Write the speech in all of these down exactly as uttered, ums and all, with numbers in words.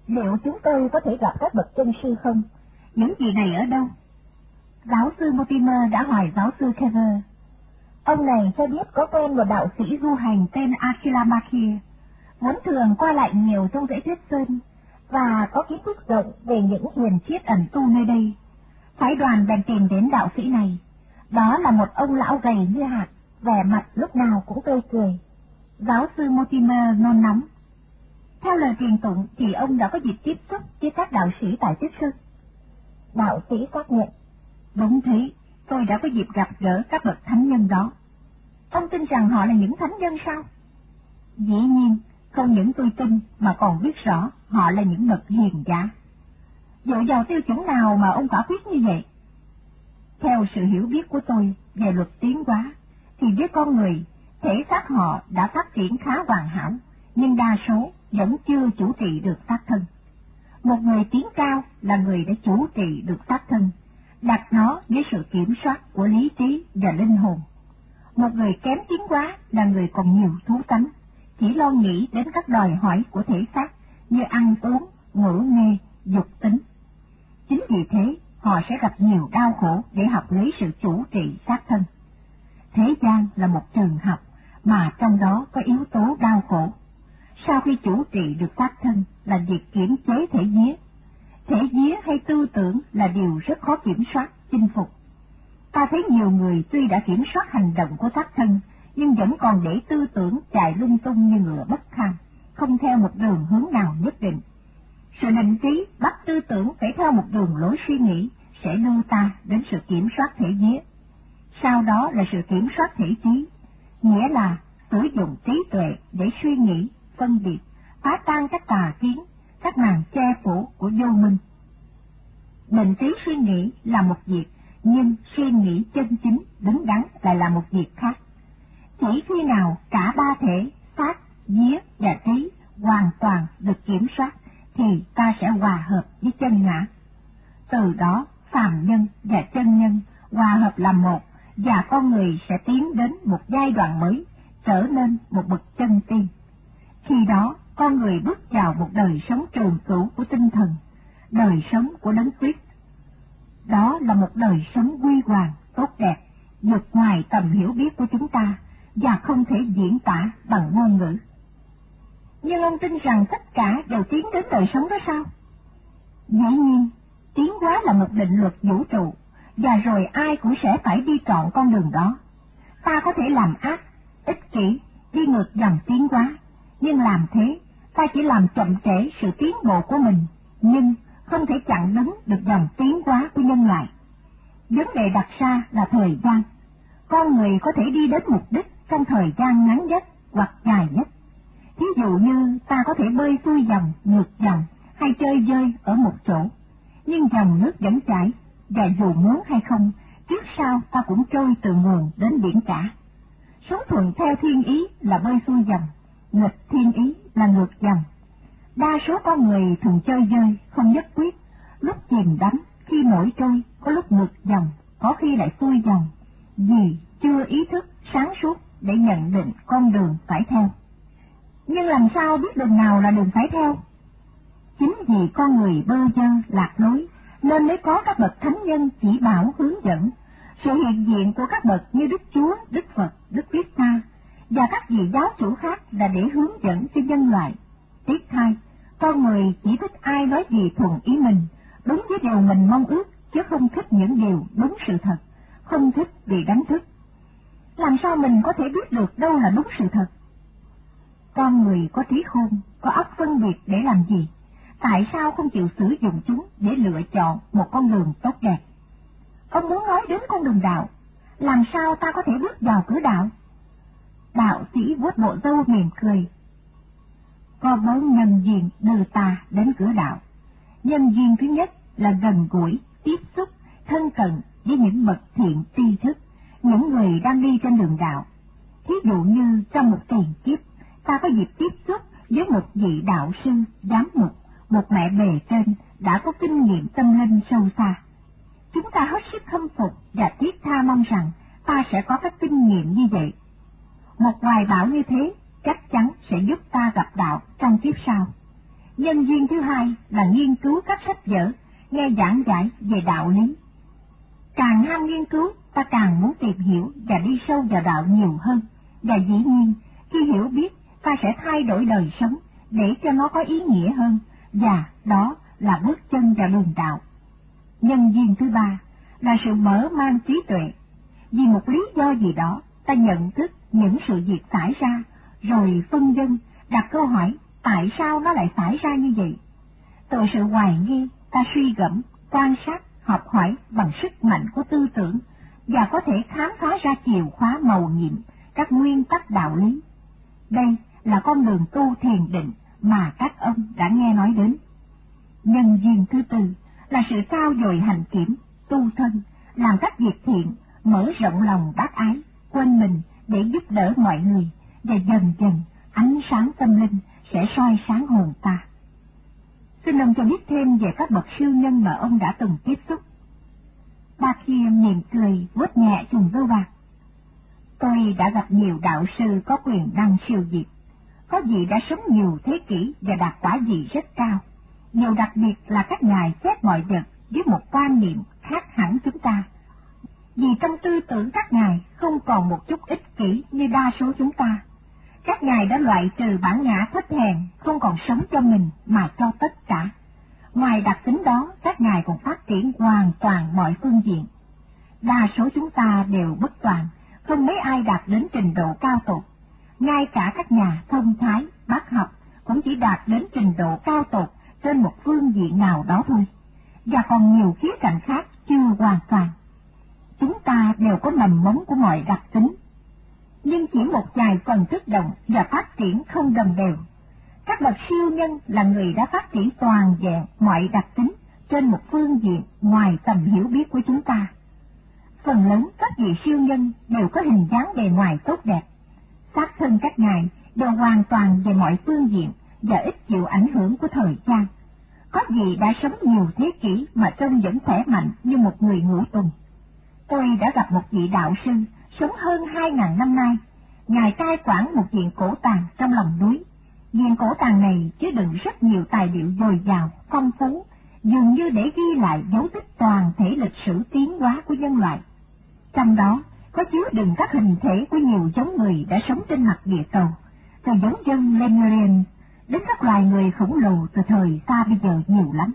Liệu chúng tôi có thể gặp các bậc chân sư không? Những gì này ở đâu? Giáo sư Mortimer đã hỏi giáo sư Kever. Ông này cho biết có quen một đạo sĩ du hành tên Akilamaki, vốn thường qua lại nhiều trong dãy Tuyết Sơn, và có kiến thức rộng về những hiền triết ẩn tu nơi đây. Phái đoàn bèn tìm đến đạo sĩ này. Đó là một ông lão gầy như hạt, vẻ mặt lúc nào cũng tươi cười. Giáo sư Mortimer nôn nóng. Theo lời truyền tụng thì ông đã có dịp tiếp xúc với các đạo sĩ tại Tuyết Sơn. Đạo sĩ xác nhận. Đúng thế, tôi đã có dịp gặp gỡ các bậc thánh nhân đó. Ông tin rằng họ là những thánh nhân sao? Dĩ nhiên, không những tôi tin mà còn biết rõ họ là những bậc hiền giả. Dựa vào tiêu chuẩn nào mà ông quả quyết như vậy? Theo sự hiểu biết của tôi về luật tiến hóa, thì với con người, thể xác họ đã phát triển khá hoàn hảo, nhưng đa số vẫn chưa chủ trị được xác thân. Một người tiến cao là người đã chủ trị được xác thân, đặt nó dưới sự kiểm soát của lý trí và linh hồn. Một người kém tiến hóa là người còn nhiều thú tánh, chỉ lo nghĩ đến các đòi hỏi của thể xác như ăn uống, ngủ nghề, dục tính. Chính vì thế, họ sẽ gặp nhiều đau khổ để học lấy sự chủ trị xác thân. Thế gian là một trường học mà trong đó có yếu tố đau khổ. Sau khi chủ trị được xác thân là việc kiểm chế thể vía. Thể vía hay tư tưởng là điều rất khó kiểm soát, chinh phục. Ta thấy nhiều người tuy đã kiểm soát hành động của xác thân, nhưng vẫn còn để tư tưởng chạy lung tung như ngựa bất kham, không theo một đường hướng nào nhất định. Sự định trí bắt tư tưởng phải theo một đường lối suy nghĩ sẽ đưa ta đến sự kiểm soát thể vía. Sau đó là sự kiểm soát thể trí, nghĩa là sử dụng trí tuệ để suy nghĩ, phân biệt, phá tan các tà kiến, các màn che phủ của vô minh. Định trí suy nghĩ là một việc, nhưng suy nghĩ chân chính, đứng đắn lại là một việc khác. Chỉ khi nào cả ba thể, xác, vía và trí hoàn toàn được kiểm soát, thì ta sẽ hòa hợp với chân ngã. Từ đó, phàm nhân và chân nhân hòa hợp làm một, và con người sẽ tiến đến một giai đoạn mới, trở nên một bậc chân tiên. Khi đó, con người bước vào một đời sống trường cửu của tinh thần, đời sống của đấng Christ. Đó là một đời sống huy hoàng, tốt đẹp, vượt ngoài tầm hiểu biết của chúng ta, và không thể diễn tả bằng ngôn ngữ. Nhưng ông tin rằng tất cả đều tiến đến đời sống đó sao? Dĩ nhiên, tiến hóa là một định luật vũ trụ, và rồi ai cũng sẽ phải đi trọn con đường đó. Ta có thể làm ác, ích kỷ, đi ngược dòng tiến hóa, nhưng làm thế, ta chỉ làm chậm trễ sự tiến bộ của mình, nhưng không thể chặn đứng được dòng tiến hóa của nhân loại. Vấn đề đặt ra là thời gian. Con người có thể đi đến mục đích trong thời gian ngắn nhất hoặc dài nhất. Thí dụ như ta có thể bơi xuôi dòng, ngược dòng, hay chơi dơi ở một chỗ, nhưng dòng nước vẫn chảy, và dù muốn hay không, trước sau ta cũng trôi từ nguồn đến biển cả. Sống thuận theo thiên ý là bơi xuôi dòng, nghịch thiên ý là ngược dòng. Đa số con người thường chơi dơi, không nhất quyết, lúc chìm đắm, khi nổi trôi, có lúc ngược dòng, có khi lại xuôi dòng, vì chưa ý thức sáng suốt để nhận định con đường phải theo. Nhưng làm sao biết đường nào là đường phải theo? Chính vì con người bơ vơ lạc lối, nên mới có các bậc thánh nhân chỉ bảo hướng dẫn. Sự hiện diện của các bậc như Đức Chúa, Đức Phật, Đức Kitô và các vị giáo chủ khác là để hướng dẫn cho nhân loại. Tiếc thay, con người chỉ thích ai nói gì thuận ý mình, đúng với điều mình mong ước, chứ không thích những điều đúng sự thật, không thích vì đánh thức. Làm sao mình có thể biết được đâu là đúng sự thật? Con người có trí khôn, có óc phân biệt để làm gì? Tại sao không chịu sử dụng chúng để lựa chọn một con đường tốt đẹp? Ông muốn nói đến con đường đạo, làm sao ta có thể bước vào cửa đạo? Đạo sĩ vuốt bộ râu mỉm cười. Có bốn nhân duyên đưa ta đến cửa đạo. Nhân duyên thứ nhất là gần gũi, tiếp xúc, thân cận với những bậc thiện tri thức, những người đang đi trên đường đạo. Thí dụ như trong một tiền kiếp, ta có dịp tiếp xúc với một vị đạo sư, giám mục, một mẹ bề trên đã có kinh nghiệm tâm linh sâu xa. Chúng ta hết sức khâm phục và thiết tha mong rằng ta sẽ có các kinh nghiệm như vậy. Một hoài bão như thế chắc chắn sẽ giúp ta gặp đạo trong kiếp sau. Nhân duyên thứ hai là nghiên cứu các sách vở, nghe giảng giải về đạo lý. Càng ham nghiên cứu, ta càng muốn tìm hiểu và đi sâu vào đạo nhiều hơn, và dĩ nhiên, khi hiểu biết, ta sẽ thay đổi đời sống để cho nó có ý nghĩa hơn, và đó là bước chân vào đường đạo. Nhân duyên thứ ba là sự mở mang trí tuệ. Vì một lý do gì đó, ta nhận thức những sự việc xảy ra, rồi phân vân, đặt câu hỏi tại sao nó lại xảy ra như vậy. Từ sự hoài nghi, ta suy gẫm, quan sát, học hỏi bằng sức mạnh của tư tưởng, và có thể khám phá ra chìa khóa mầu nhiệm, các nguyên tắc đạo lý. Đây là con đường tu thiền định mà các ông đã nghe nói đến. Nhân duyên thứ tư là sự trao dồi hành kiểm, tu thân, làm các việc thiện, mở rộng lòng bác ái, quên mình để giúp đỡ mọi người, và dần dần ánh sáng tâm linh sẽ soi sáng hồn ta. Xin ông cho biết thêm về các bậc siêu nhân mà ông đã từng tiếp xúc. Ba Kia mỉm cười vuốt nhẹ chùm râu bạc. Tôi đã gặp nhiều đạo sư có quyền năng siêu việt, có vị đã sống nhiều thế kỷ và đạt quả vị rất cao. Điều đặc biệt là các ngài xét mọi vật với một quan niệm khác hẳn chúng ta. Vì trong tư tưởng các ngài không còn một chút ích kỷ như đa số chúng ta. Các ngài đã loại trừ bản ngã thấp hèn, không còn sống cho mình mà cho tất cả. Ngoài đặc tính đó, các ngài còn phát triển hoàn toàn mọi phương diện. Đa số chúng ta đều bất toàn, không mấy ai đạt đến trình độ cao tột. Ngay cả các nhà thông thái, bác học cũng chỉ đạt đến trình độ cao tột trên một phương diện nào đó thôi, và còn nhiều khía cạnh khác chưa hoàn toàn. Chúng ta đều có mầm mống của mọi đặc tính, nhưng chỉ một vài phần thức động và phát triển không đồng đều. Các bậc siêu nhân là người đã phát triển toàn vẹn mọi đặc tính trên một phương diện ngoài tầm hiểu biết của chúng ta. Phần lớn các vị siêu nhân đều có hình dáng bề ngoài tốt đẹp. Xác thân các ngài đều hoàn toàn về mọi phương diện và ít chịu ảnh hưởng của thời gian. Có vị đã sống nhiều thế kỷ mà trông vẫn khỏe mạnh như một người ngũ tuần. Tôi đã gặp một vị đạo sư sống hơn hai ngàn năm nay. Ngài cai quản một viện cổ tàng trong lòng núi. Viện cổ tàng này chứa đựng rất nhiều tài liệu dồi dào, phong phú, dường như để ghi lại dấu tích toàn thể lịch sử tiến hóa của nhân loại. Trong đó có chứa đựng các hình thể của nhiều giống người đã sống trên mặt địa cầu, từ giống dân Lemurian đến các loài người khổng lồ từ thời xa bây giờ nhiều lắm.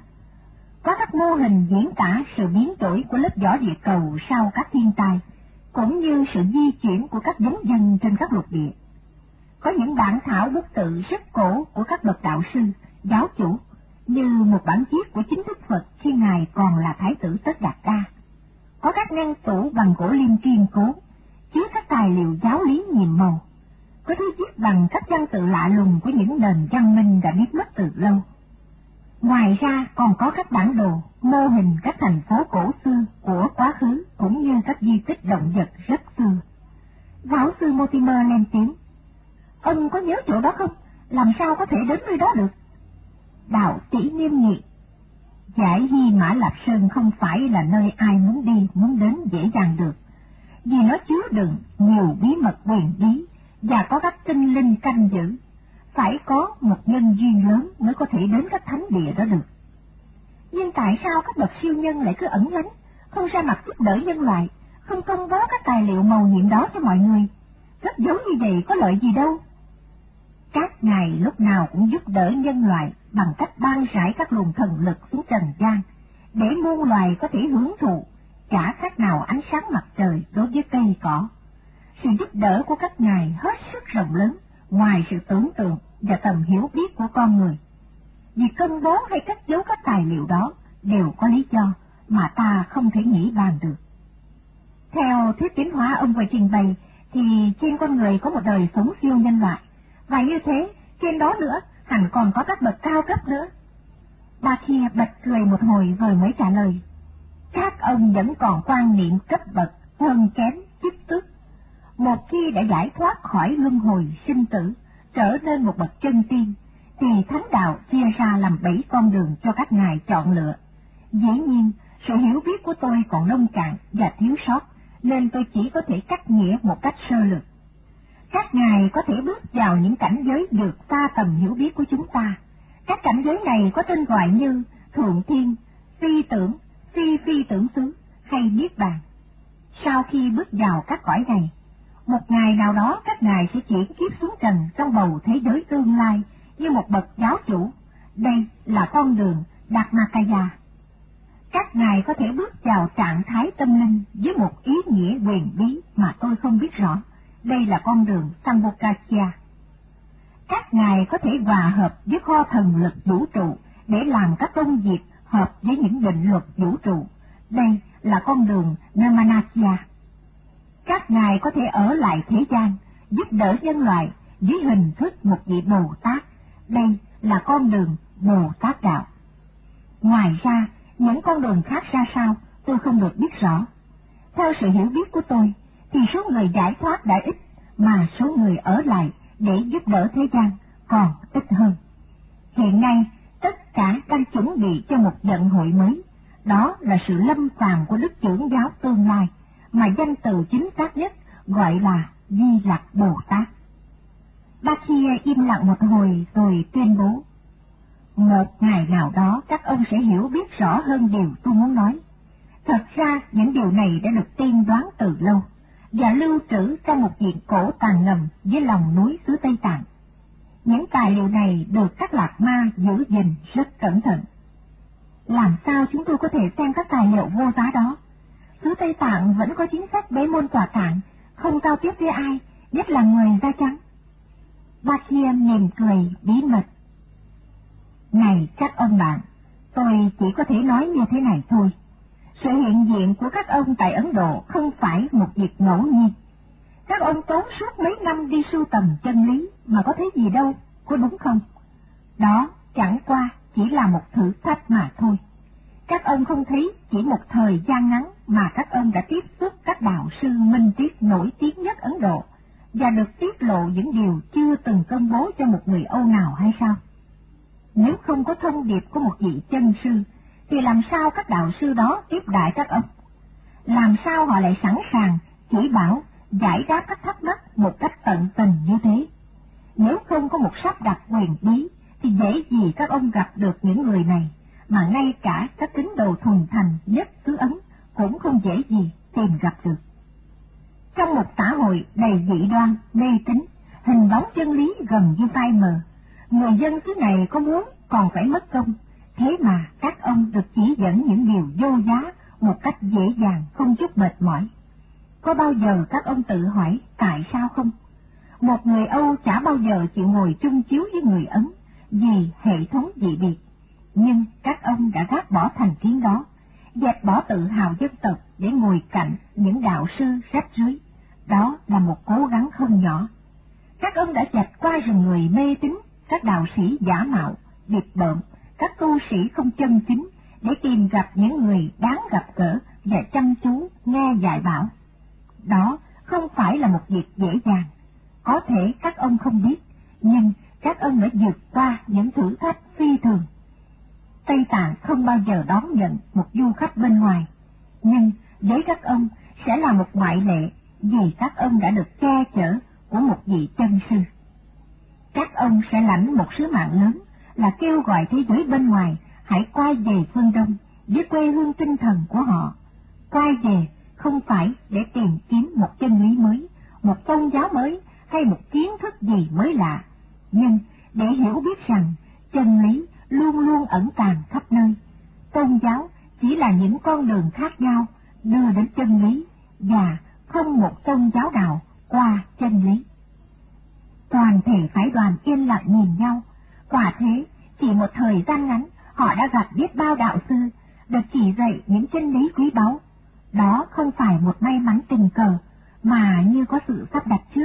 Có các mô hình diễn tả sự biến đổi của lớp vỏ địa cầu sau các thiên tai, cũng như sự di chuyển của các giống dân trên các lục địa. Có những bản thảo bút tự rất cổ của các bậc đạo sư, giáo chủ, như một bản viết của chính Đức Phật khi Ngài còn là Thái tử Tất Đạt Đa. Có các ngăn tủ bằng gỗ lim kiên cố, chứa các tài liệu giáo lý nhiệm màu. Có thư viết bằng các văn tự lạ lùng của những nền văn minh đã biến mất từ lâu. Ngoài ra còn có các bản đồ, mô hình các thành phố cổ xưa của quá khứ, cũng như các di tích động vật rất xưa. Giáo sư Mortimer lên tiếng: "Ông có nhớ chỗ đó không? Làm sao có thể đến nơi đó được?" Đạo sĩ nghiêm nghị: "Giải Hy Mã Lạp Sơn không phải là nơi ai muốn đi, muốn đến dễ dàng được, vì nó chứa đựng nhiều bí mật huyền bí và có các tinh linh canh giữ. Phải có một nhân duyên lớn mới có thể đến các thánh địa đó được." Nhưng tại sao các bậc siêu nhân lại cứ ẩn lánh, không ra mặt giúp đỡ nhân loại, không công bố các tài liệu mầu nhiệm đó cho mọi người? Rất giấu như vậy có lợi gì đâu. Các ngài lúc nào cũng giúp đỡ nhân loại bằng cách ban rải các luồng thần lực xuống trần gian, để muôn loài có thể hưởng thụ, chả khác nào ánh sáng mặt trời đối với cây cỏ. Sự giúp đỡ của các ngài hết sức rộng lớn, ngoài sự tưởng tượng và tầm hiểu biết của con người. Việc công bố hay cất giấu các tài liệu đó đều có lý do mà ta không thể nghĩ bàn được. Theo thuyết tiến hóa ông vừa trình bày, thì trên con người có một đời sống siêu nhân loại, và như thế, trên đó nữa, hẳn còn có các bậc cao cấp nữa. Bà kia bật cười một hồi rồi mới trả lời: "Các ông vẫn còn quan niệm cấp bậc hơn kém chức tước. Một khi đã giải thoát khỏi luân hồi sinh tử, trở nên một bậc chân tiên, thì thánh đạo chia ra làm bảy con đường cho các ngài chọn lựa. Dĩ nhiên, sự hiểu biết của tôi còn nông cạn và thiếu sót, nên tôi chỉ có thể cắt nghĩa một cách sơ lược. Các ngài có thể bước vào những cảnh giới được xa tầm hiểu biết của chúng ta, Các cảnh giới này có tên gọi như thượng thiên, phi tưởng, phi phi tưởng xứ hay niết bàn. Sau khi bước vào các cõi này, một ngày nào đó các ngài sẽ chuyển kiếp xuống trần trong bầu thế giới tương lai như một bậc giáo chủ. Đây là con đường Dharmakaya. Các ngài có thể bước vào trạng thái tâm linh với một ý nghĩa huyền bí mà tôi không biết rõ. Đây là con đường Sambhogakaya. Các ngài có thể hòa hợp với kho thần lực vũ trụ để làm các công việc hợp với những định luật vũ trụ. Đây là con đường Nirmanakaya. Các ngài có thể ở lại thế gian, giúp đỡ nhân loại dưới hình thức một vị Bồ Tát. Đây là con đường Bồ Tát đạo. Ngoài ra, những con đường khác ra sao, tôi không được biết rõ. Theo sự hiểu biết của tôi, thì số người giải thoát đã ít, mà số người ở lại để giúp đỡ thế gian còn ít hơn. Hiện nay, tất cả đang chuẩn bị cho một vận hội mới. Đó là sự lâm phàm của Đức Trưởng Giáo tương lai, mà danh từ chính xác nhất gọi là Di Lặc Bồ Tát. Bakia im lặng một hồi rồi tuyên bố: một ngày nào đó các ông sẽ hiểu biết rõ hơn điều tôi muốn nói. Thật ra những điều này đã được tiên đoán từ lâu và lưu trữ trong một viện cổ tàng ngầm dưới lòng núi xứ Tây Tạng. Những tài liệu này được các lạc ma giữ gìn rất cẩn thận. Làm sao chúng tôi có thể xem các tài liệu vô giá đó? Xứ Tây Tạng vẫn có chính sách bế môn tỏa cạn, không giao tiếp với ai, nhất là người da trắng. Bakia mỉm cười bí mật: này các ông bạn, tôi chỉ có thể nói như thế này thôi. Sự hiện diện của các ông tại Ấn Độ không phải một việc ngẫu nhiên. Các ông tốn suốt mấy năm đi sưu tầm chân lý mà có thấy gì đâu, có đúng không? Đó chẳng qua chỉ là một thử thách mà thôi. Các ông không thấy chỉ một thời gian ngắn mà các ông đã tiếp xúc các đạo sư minh triết nổi tiếng nhất Ấn Độ và được tiết lộ những điều chưa từng công bố cho một người Âu nào hay sao? Nếu không có thông điệp của một vị chân sư, thì làm sao các đạo sư đó tiếp đại các ông? Làm sao họ lại sẵn sàng chỉ bảo, giải đáp các thắc mắc một cách tận tình như thế? Nếu không có một sắp đặt huyền bí, thì dễ gì các ông gặp được những người này, mà ngay cả các tín đồ thuần thành nhất xứ Ấn cũng không dễ gì tìm gặp được. Trong một xã hội đầy dị đoan, mê tín, hình bóng chân lý gần như phai mờ, người dân xứ này có muốn còn phải mất công, thế mà các ông được chỉ dẫn những điều vô giá một cách dễ dàng, không chút mệt mỏi. Có bao giờ các ông tự hỏi tại sao không? Một người Âu chả bao giờ chịu ngồi chung chiếu với người Ấn vì hệ thống dị biệt, nhưng các ông đã gác bỏ thành kiến đó, dẹp bỏ tự hào dân tộc để ngồi cạnh những đạo sư rách rưới. Đó là một cố gắng không nhỏ. Các ông đã dẹp qua rừng người mê tín, các đạo sĩ giả mạo, biệt bợm, các tu sĩ không chân chính để tìm gặp những người đáng gặp gỡ và chăm chú nghe dạy bảo. Đó không phải là một việc dễ dàng. Có thể các ông không biết, nhưng các ông đã vượt qua những thử thách phi thường. Tây Tạng không bao giờ đón nhận một du khách bên ngoài, nhưng với các ông sẽ là một ngoại lệ vì các ông đã được che chở của một vị chân sư. Các ông sẽ lãnh một sứ mạng lớn là kêu gọi thế giới bên ngoài hãy quay về phương Đông với quê hương tinh thần của họ. Quay về không phải để tìm kiếm một chân lý mới, một tôn giáo mới hay một kiến thức gì mới lạ, nhưng để hiểu biết rằng chân lý luôn luôn ẩn tàng khắp nơi. Tôn giáo chỉ là những con đường khác nhau đưa đến chân lý, và không một tôn giáo nào qua chân lý. Toàn thể phái đoàn yên lặng nhìn nhau. Quả thế, chỉ một thời gian ngắn, họ đã gặp biết bao đạo sư, được chỉ dạy những chân lý quý báu. Đó không phải một may mắn tình cờ, mà như có sự sắp đặt trước.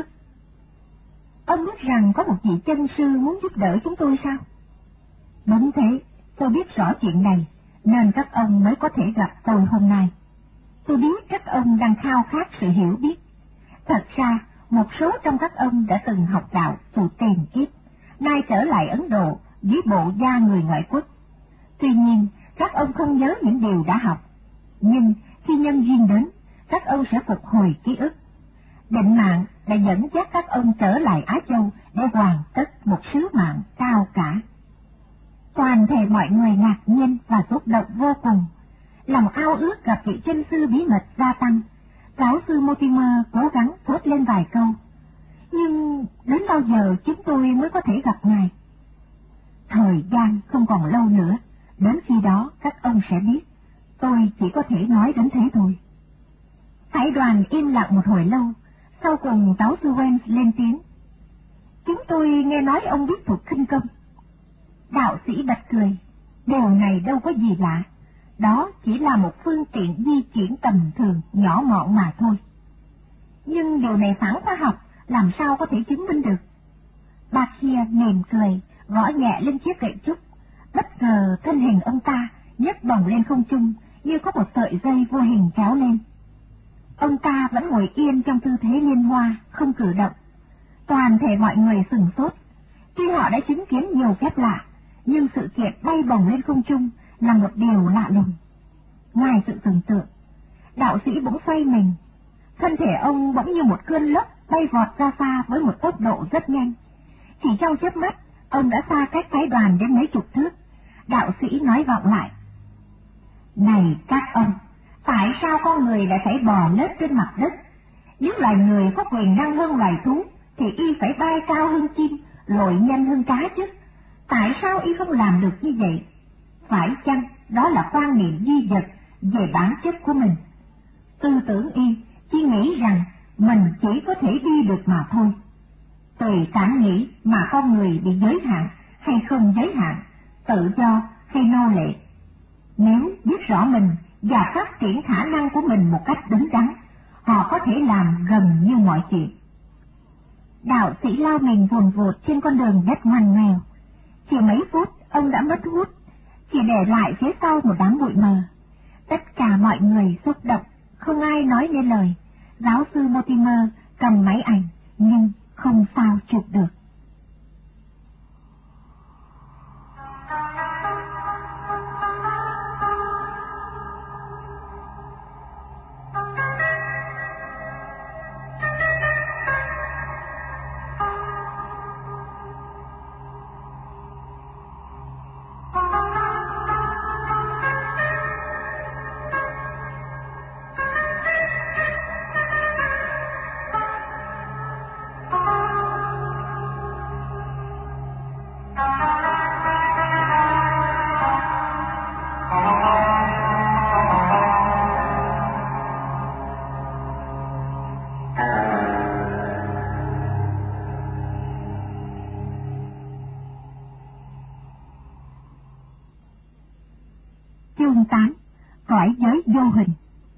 Ông biết rằng có một vị chân sư muốn giúp đỡ chúng tôi sao? Đúng thế, tôi biết rõ chuyện này, nên các ông mới có thể gặp tôi hôm nay. Tôi biết các ông đang khao khát sự hiểu biết. Thật ra, một số trong các ông đã từng học đạo từ tiền kiếp, nay trở lại Ấn Độ dưới bộ da người ngoại quốc. Tuy nhiên, các ông không nhớ những điều đã học, nhưng khi nhân duyên đến, các ông sẽ phục hồi ký ức. Định mạng đã dẫn dắt các ông trở lại Á Châu để hoàn tất một sứ mạng cao cả. Toàn thể mọi người ngạc nhiên và xúc động vô cùng. Lòng ao ước gặp vị chân sư bí mật gia tăng. Giáo sư Mortimer cố gắng thốt lên vài câu. Nhưng đến bao giờ chúng tôi mới có thể gặp ngài? Thời gian không còn lâu nữa, đến khi đó các ông sẽ biết. Tôi chỉ có thể nói đến thế thôi. Phái đoàn im lặng một hồi lâu, sau cùng giáo sư Wells lên tiếng. Chúng tôi nghe nói ông biết thuật khinh công. Đạo sĩ bật cười. Điều này đâu có gì lạ. Đó chỉ là một phương tiện di chuyển tầm thường nhỏ mọn mà thôi. Nhưng điều này phản khoa học, làm sao có thể chứng minh được? Bà kia mỉm cười, gõ nhẹ lên chiếc gậy trúc. Bất ngờ thân hình ông ta nhấc bổng lên không trung, như có một sợi dây vô hình kéo lên. Ông ta vẫn ngồi yên trong tư thế liên hoa, không cử động. Toàn thể mọi người sửng sốt. Tuy họ đã chứng kiến nhiều phép lạ, nhưng sự kiện bay bổng lên không trung là một điều lạ lùng. Ngoài sự tưởng tượng, đạo sĩ bỗng xoay mình. Thân thể ông bỗng như một cơn lốc bay vọt ra xa với một tốc độ rất nhanh. Chỉ trong chớp mắt, ông đã xa cách phái đoàn đến mấy chục thước. Đạo sĩ nói vọng lại. Này các ông, tại sao con người lại phải bò lết trên mặt đất? Nếu loài người có quyền năng hơn loài thú, thì y phải bay cao hơn chim, lội nhanh hơn cá chứ. Tại sao y không làm được như vậy? Phải chăng đó là quan niệm duy vật về bản chất của mình? Tư tưởng y chỉ nghĩ rằng mình chỉ có thể đi được mà thôi. Tùy cảm nghĩ mà con người bị giới hạn hay không giới hạn, tự do hay nô lệ. Nếu biết rõ mình và phát triển khả năng của mình một cách đúng đắn, họ có thể làm gần như mọi chuyện. Đạo sĩ lao mình vùn vụt trên con đường đất ngoằn ngoèo. Chỉ mấy phút ông đã mất hút, chỉ để lại phía sau một đám bụi mờ. Tất cả mọi người xúc động, không ai nói nên lời. Giáo sư Mortimer cầm máy ảnh, nhưng không sao chụp được. Chương tám. Cõi giới vô hình.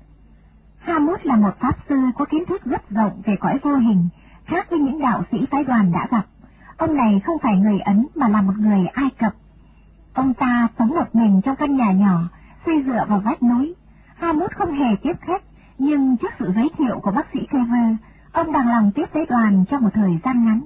Hammond là một pháp sư có kiến thức rất rộng về cõi vô hình, khác với những đạo sĩ phái đoàn đã gặp. Ông này không phải người Ấn mà là một người Ai Cập. Ông ta sống một mình trong căn nhà nhỏ, xây dựa vào vách núi. Hammond không hề tiếp khách, nhưng trước sự giới thiệu của bác sĩ Kever, ông bằng lòng tiếp phái đoàn trong một thời gian ngắn.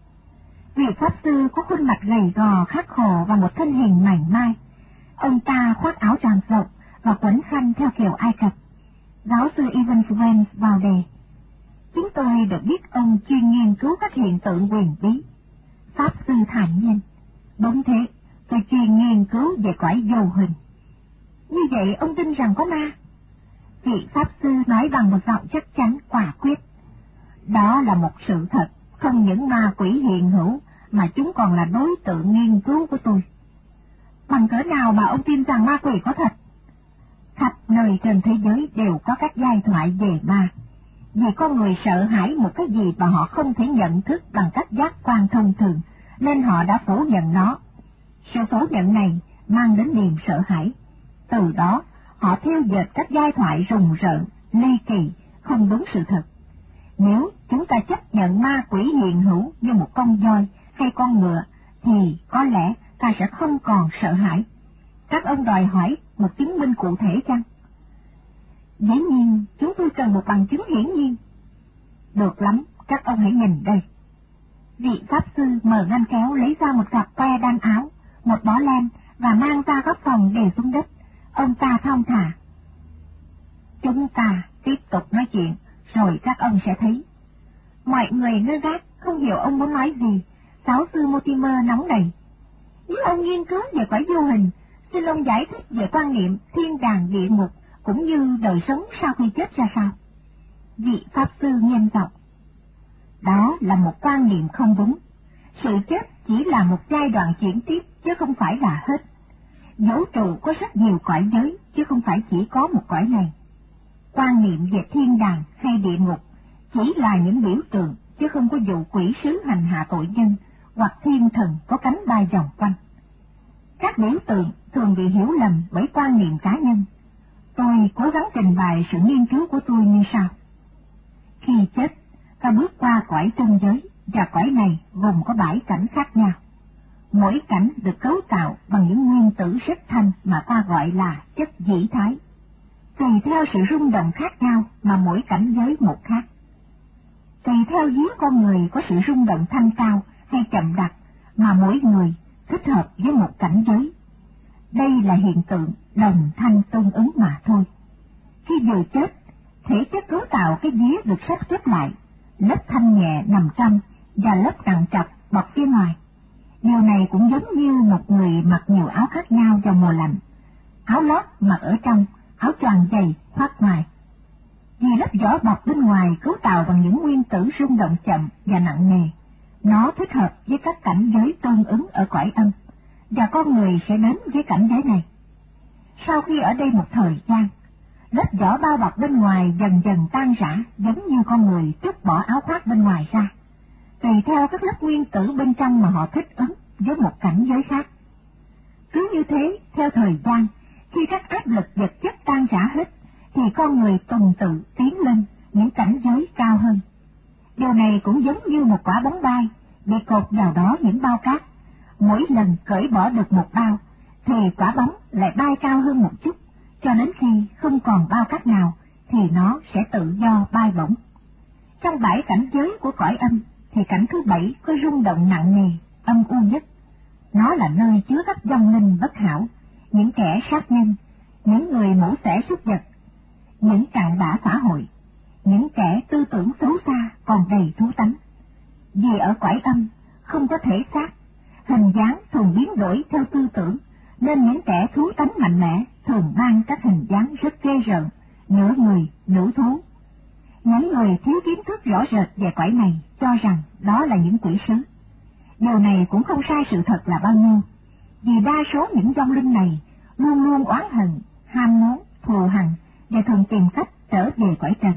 Vị pháp sư có khuôn mặt gầy gò khắc khổ và một thân hình mảnh mai. Ông ta khoác áo tròn rộng và quấn khăn theo kiểu Ai Cập. Giáo sư Evans Wells vào đề. Chúng tôi được biết ông chuyên nghiên cứu các hiện tượng huyền bí. Pháp sư thản nhiên. Đúng thế, tôi chuyên nghiên cứu về cõi vô hình. Như vậy ông tin rằng có ma? Vị pháp sư nói bằng một giọng chắc chắn quả quyết. Đó là một sự thật, không những ma quỷ hiện hữu mà chúng còn là đối tượng nghiên cứu của tôi. Bằng cỡ nào mà ông tin rằng ma quỷ có thật? Khắp nơi trên thế giới đều có các giai thoại về ma. Vì con người sợ hãi một cái gì mà họ không thể nhận thức bằng cách giác quan thông thường, nên họ đã phủ nhận nó. Sự phủ nhận này mang đến niềm sợ hãi. Từ đó, họ theo dệt các giai thoại rùng rợn, ly kỳ, không đúng sự thật. Nếu chúng ta chấp nhận ma quỷ hiện hữu như một con voi hay con ngựa, thì có lẽ ta sẽ không còn sợ hãi. Các ông đòi hỏi một chứng minh cụ thể chăng? Dĩ nhiên, chúng tôi cần một bằng chứng hiển nhiên. Được lắm, các ông hãy nhìn đây. Vị pháp sư mở ngăn kéo lấy ra một cặp que đan áo, một bó len và mang ra góc phòng để xuống đất. Ông ta thong thả. Chúng ta tiếp tục nói chuyện, rồi các ông sẽ thấy. Mọi người ngơ ngác, không hiểu ông muốn nói gì. Giáo sư Mortimer nóng nảy. Nếu ông nghiên cứu về cõi vô hình, xin ông giải thích về quan niệm thiên đàng địa ngục cũng như đời sống sau khi chết ra sao? Vị Pháp Sư nghiêm giọng. Đó là một quan niệm không đúng. Sự chết chỉ là một giai đoạn chuyển tiếp chứ không phải là hết. Vũ trụ có rất nhiều cõi giới chứ không phải chỉ có một cõi này. Quan niệm về thiên đàng hay địa ngục chỉ là những biểu tượng chứ không có vụ quỷ sứ hành hạ tội nhân hoặc thiên thần có cánh bay vòng quanh. Các biểu tượng thường bị hiểu lầm bởi quan niệm cá nhân. Tôi cố gắng trình bày sự nghiên cứu của tôi như sau. Khi chết, ta bước qua cõi trân giới, và cõi này gồm có bảy cảnh khác nhau. Mỗi cảnh được cấu tạo bằng những nguyên tử rất thanh mà ta gọi là chất dĩ thái. Tùy theo sự rung động khác nhau mà mỗi cảnh giới một khác. Tùy theo vía con người có sự rung động thanh cao hay chậm đặc mà mỗi người thích hợp với một cảnh giới. Đây là hiện tượng đồng thanh tương ứng mà thôi. Khi vừa chết, thể chất cấu tạo cái vía được sắp xếp lại, lớp thanh nhẹ nằm trong và lớp nặng trọc bọc phía ngoài. Điều này cũng giống như một người mặc nhiều áo khác nhau vào mùa lạnh. Áo lót mặc ở trong, áo choàng dày khoác ngoài. Vì lớp vỏ bọc bên ngoài cấu tạo bằng những nguyên tử rung động chậm và nặng nề, nó thích hợp với các cảnh giới tương ứng ở cõi âm, và con người sẽ đến với cảnh giới này. Sau khi ở đây một thời gian, lớp vỏ bao bọc bên ngoài dần dần tan rã, giống như con người trút bỏ áo khoác bên ngoài ra, tùy theo các lớp nguyên tử bên trong mà họ thích ứng với một cảnh giới khác. Cứ như thế, theo thời gian, khi các áp lực vật chất tan rã hết, thì con người tuần tự tiến lên những cảnh giới cao hơn. Điều này cũng giống như một quả bóng bay bị cột vào đó những bao cát. Mỗi lần cởi bỏ được một bao, thì quả bóng lại bay cao hơn một chút, cho đến khi không còn bao cát nào, thì nó sẽ tự do bay bổng. Trong bảy cảnh giới của cõi âm, thì cảnh thứ bảy có rung động nặng nề, âm u nhất. Nó là nơi chứa các vong linh bất hảo, những kẻ sát nhân, những người mổ xẻ súc vật, những cặn bã xã hội, những kẻ tư tưởng xấu xa còn đầy thú tánh. Vì ở cõi âm không có thể xác, hình dáng thường biến đổi theo tư tưởng, nên những kẻ thú tánh mạnh mẽ thường mang các hình dáng rất ghê rợn, nửa người, nửa thú. Những người thiếu kiến thức rõ rệt về cõi này cho rằng đó là những quỷ sứ. Điều này cũng không sai sự thật là bao nhiêu, vì đa số những vong linh này luôn luôn oán hận, ham muốn, thù hằn và thường tìm cách trở về cõi trần.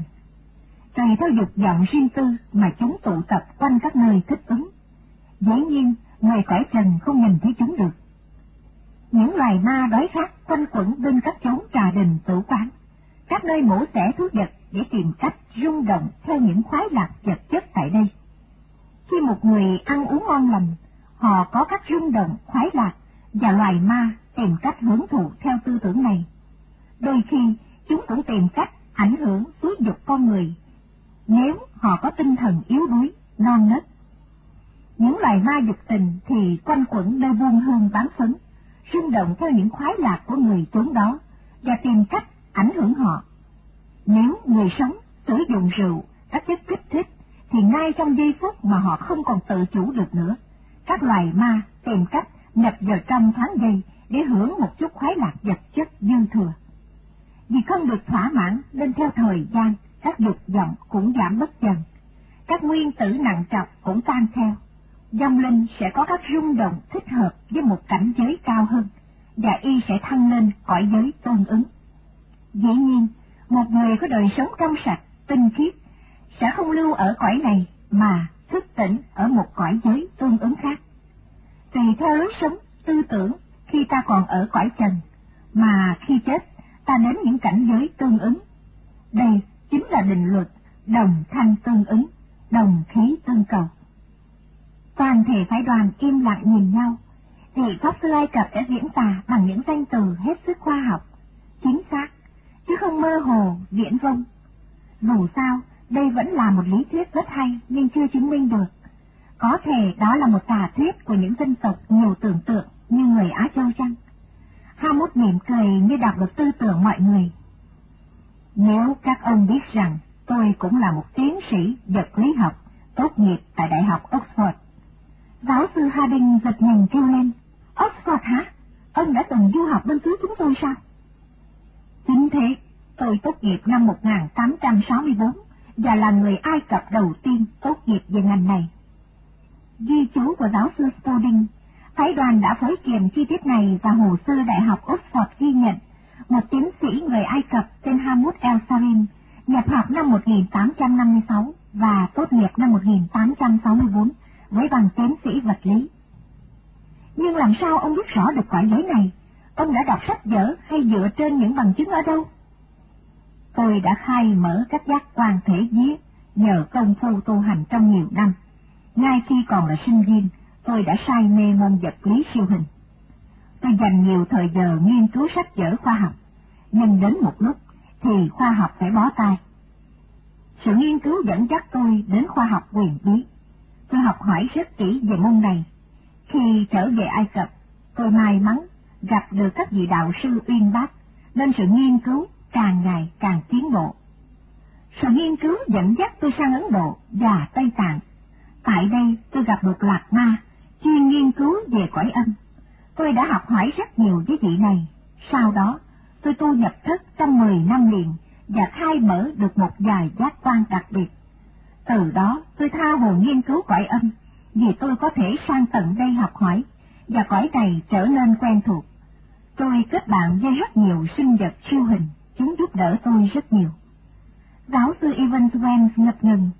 Tùy theo dục vọng riêng tư mà chúng tụ tập quanh các nơi thích ứng. Dĩ nhiên, người cõi trần không nhìn thấy chúng được. Những loài ma đói khát quanh quẩn bên các chốn trà đình tử quán, các nơi mổ xẻ thú vật để tìm cách rung động theo những khoái lạc vật chất tại đây. Khi một người ăn uống ngon lành, họ có các rung động khoái lạc, và loài ma tìm cách hưởng thụ theo tư tưởng này. Đôi khi chúng cũng tìm cách ảnh hưởng xúi dục con người, nếu họ có tinh thần yếu đuối, non nớt. Những loài ma dục tình thì quanh quẩn nơi buôn hương bán phấn, rung động theo những khoái lạc của người chốn đó và tìm cách ảnh hưởng họ. Nếu người sống sử dụng rượu, các chất kích thích, thì ngay trong giây phút mà họ không còn tự chủ được nữa, các loài ma tìm cách nhập vào trong thoáng giây để hưởng một chút khoái lạc vật chất dư thừa. Vì không được thỏa mãn nên theo thời gian, các dục vọng cũng giảm bất dần, các nguyên tử nặng trọc cũng tan theo. Vong linh sẽ có các rung động thích hợp với một cảnh giới cao hơn, và y sẽ thăng lên cõi giới tương ứng. Dĩ nhiên, một người có đời sống trong sạch, tinh khiết sẽ không lưu ở cõi này mà thức tỉnh ở một cõi giới tương ứng khác. Tùy theo lối sống, tư tưởng khi ta còn ở cõi trần, mà khi chết ta đến những cảnh giới tương ứng. Đây chính là định luật đồng thanh tương ứng, đồng khí tương cầu. Toàn thể phái đoàn im lặng nhìn nhau. Vị Pháp Sư Ai Cập đã diễn tả bằng những danh từ hết sức khoa học, chính xác, chứ không mơ hồ, viển vông. Dù sao, đây vẫn là một lý thuyết rất hay nhưng chưa chứng minh được. Có thể đó là một tà thuyết của những dân tộc nhiều tưởng tượng như người Á Châu chăng? Hamut mỉm cười như đọc được tư tưởng mọi người. Nếu các ông biết rằng tôi cũng là một tiến sĩ vật lý học tốt nghiệp tại Đại học Oxford. Giáo sư Harding giật mình kêu lên. Oxford hả? Ông đã từng du học bên xứ chúng tôi sao? Chính thế, tôi tốt nghiệp năm một nghìn tám trăm sáu mươi tư và là người Ai Cập đầu tiên tốt nghiệp về ngành này. Ghi chú của giáo sư Spalding, phái đoàn đã phối kiềm chi tiết này và hồ sơ Đại học Oxford ghi nhận một tiến sĩ người Ai Cập tên Hamoud El-Sarim nhập học năm một nghìn tám trăm năm mươi sáu và tốt nghiệp năm một nghìn tám trăm sáu mươi tư với bằng tiến sĩ vật lý. Nhưng làm sao ông biết rõ được quả giấy này? Ông đã đọc sách vở hay dựa trên những bằng chứng ở đâu? Tôi đã khai mở các giác quan thể vía nhờ công phu tu hành trong nhiều năm. Ngay khi còn là sinh viên, tôi đã say mê môn vật lý siêu hình. Tôi dành nhiều thời giờ nghiên cứu sách vở khoa học, nhưng đến một lúc thì khoa học phải bó tay. Sự nghiên cứu dẫn dắt tôi đến khoa học huyền bí. Tôi học hỏi rất kỹ về môn này. Khi trở về Ai Cập, tôi may mắn gặp được các vị đạo sư uyên bác, nên sự nghiên cứu càng ngày càng tiến bộ. Sự nghiên cứu dẫn dắt tôi sang Ấn Độ và Tây Tạng. Tại đây tôi gặp được Lạc Ma, chuyên nghiên cứu về cõi âm. Tôi đã học hỏi rất nhiều với vị này. Sau đó, tôi tu nhập thất trong mười năm liền và khai mở được một vài giác quan đặc biệt. Từ đó tôi tha hồ nghiên cứu cõi âm, vì tôi có thể sang tận đây học hỏi, và cõi này trở nên quen thuộc. Tôi kết bạn với rất nhiều sinh vật siêu hình, chúng giúp đỡ tôi rất nhiều. Giáo sư Evans Wells ngập ngừng.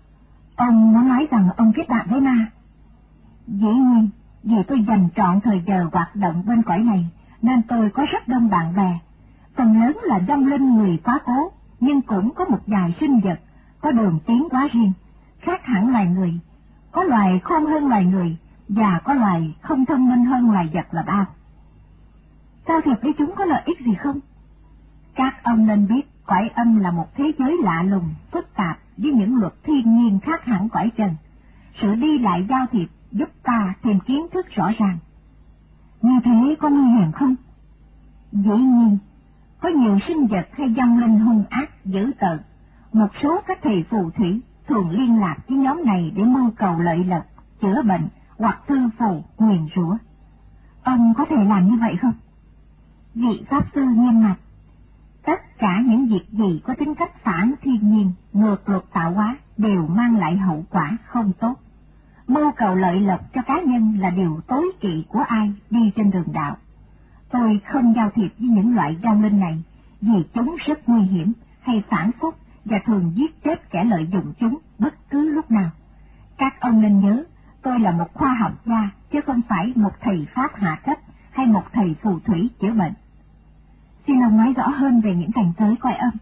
Ông muốn nói rằng ông kết bạn với ma? Dĩ nhiên, vì tôi dành trọn thời giờ hoạt động bên cõi này, nên tôi có rất đông bạn bè. Phần lớn là vong linh người quá cố, nhưng cũng có một vài sinh vật có đường tiến hóa riêng, khác hẳn loài người. Có loài khôn hơn loài người, và có loài không thông minh hơn loài vật là bao. Giao thiệp với chúng có lợi ích gì không? Các ông nên biết cõi âm là một thế giới lạ lùng, phức tạp với những luật thiên nhiên khác hẳn cõi trần. Sự đi lại giao thiệp giúp ta tìm kiến thức rõ ràng. Như thế có nguy hiểm không? Dĩ nhiên, có nhiều sinh vật hay vong linh hung ác, dữ tợn. Một số các thầy phù thủy thường liên lạc với nhóm này để mưu cầu lợi lộc, chữa bệnh hoặc thư phù, nguyền rủa. Ông có thể làm như vậy không? Vị pháp sư nghiêm mặt. Tất cả những việc gì có tính cách phản thiên nhiên, ngược luật tạo hóa đều mang lại hậu quả không tốt. Mưu cầu lợi lộc cho cá nhân là điều tối kỵ của ai đi trên đường đạo. Tôi không giao thiệp với những loại vong linh này vì chúng rất nguy hiểm hay phản phúc và thường giết chết kẻ lợi dụng chúng bất cứ lúc nào. Các ông nên nhớ, tôi là một khoa học gia chứ không phải một thầy pháp hạ cấp hay một thầy phù thủy chữa bệnh. Xin ông nói rõ hơn về những cảnh giới cõi âm.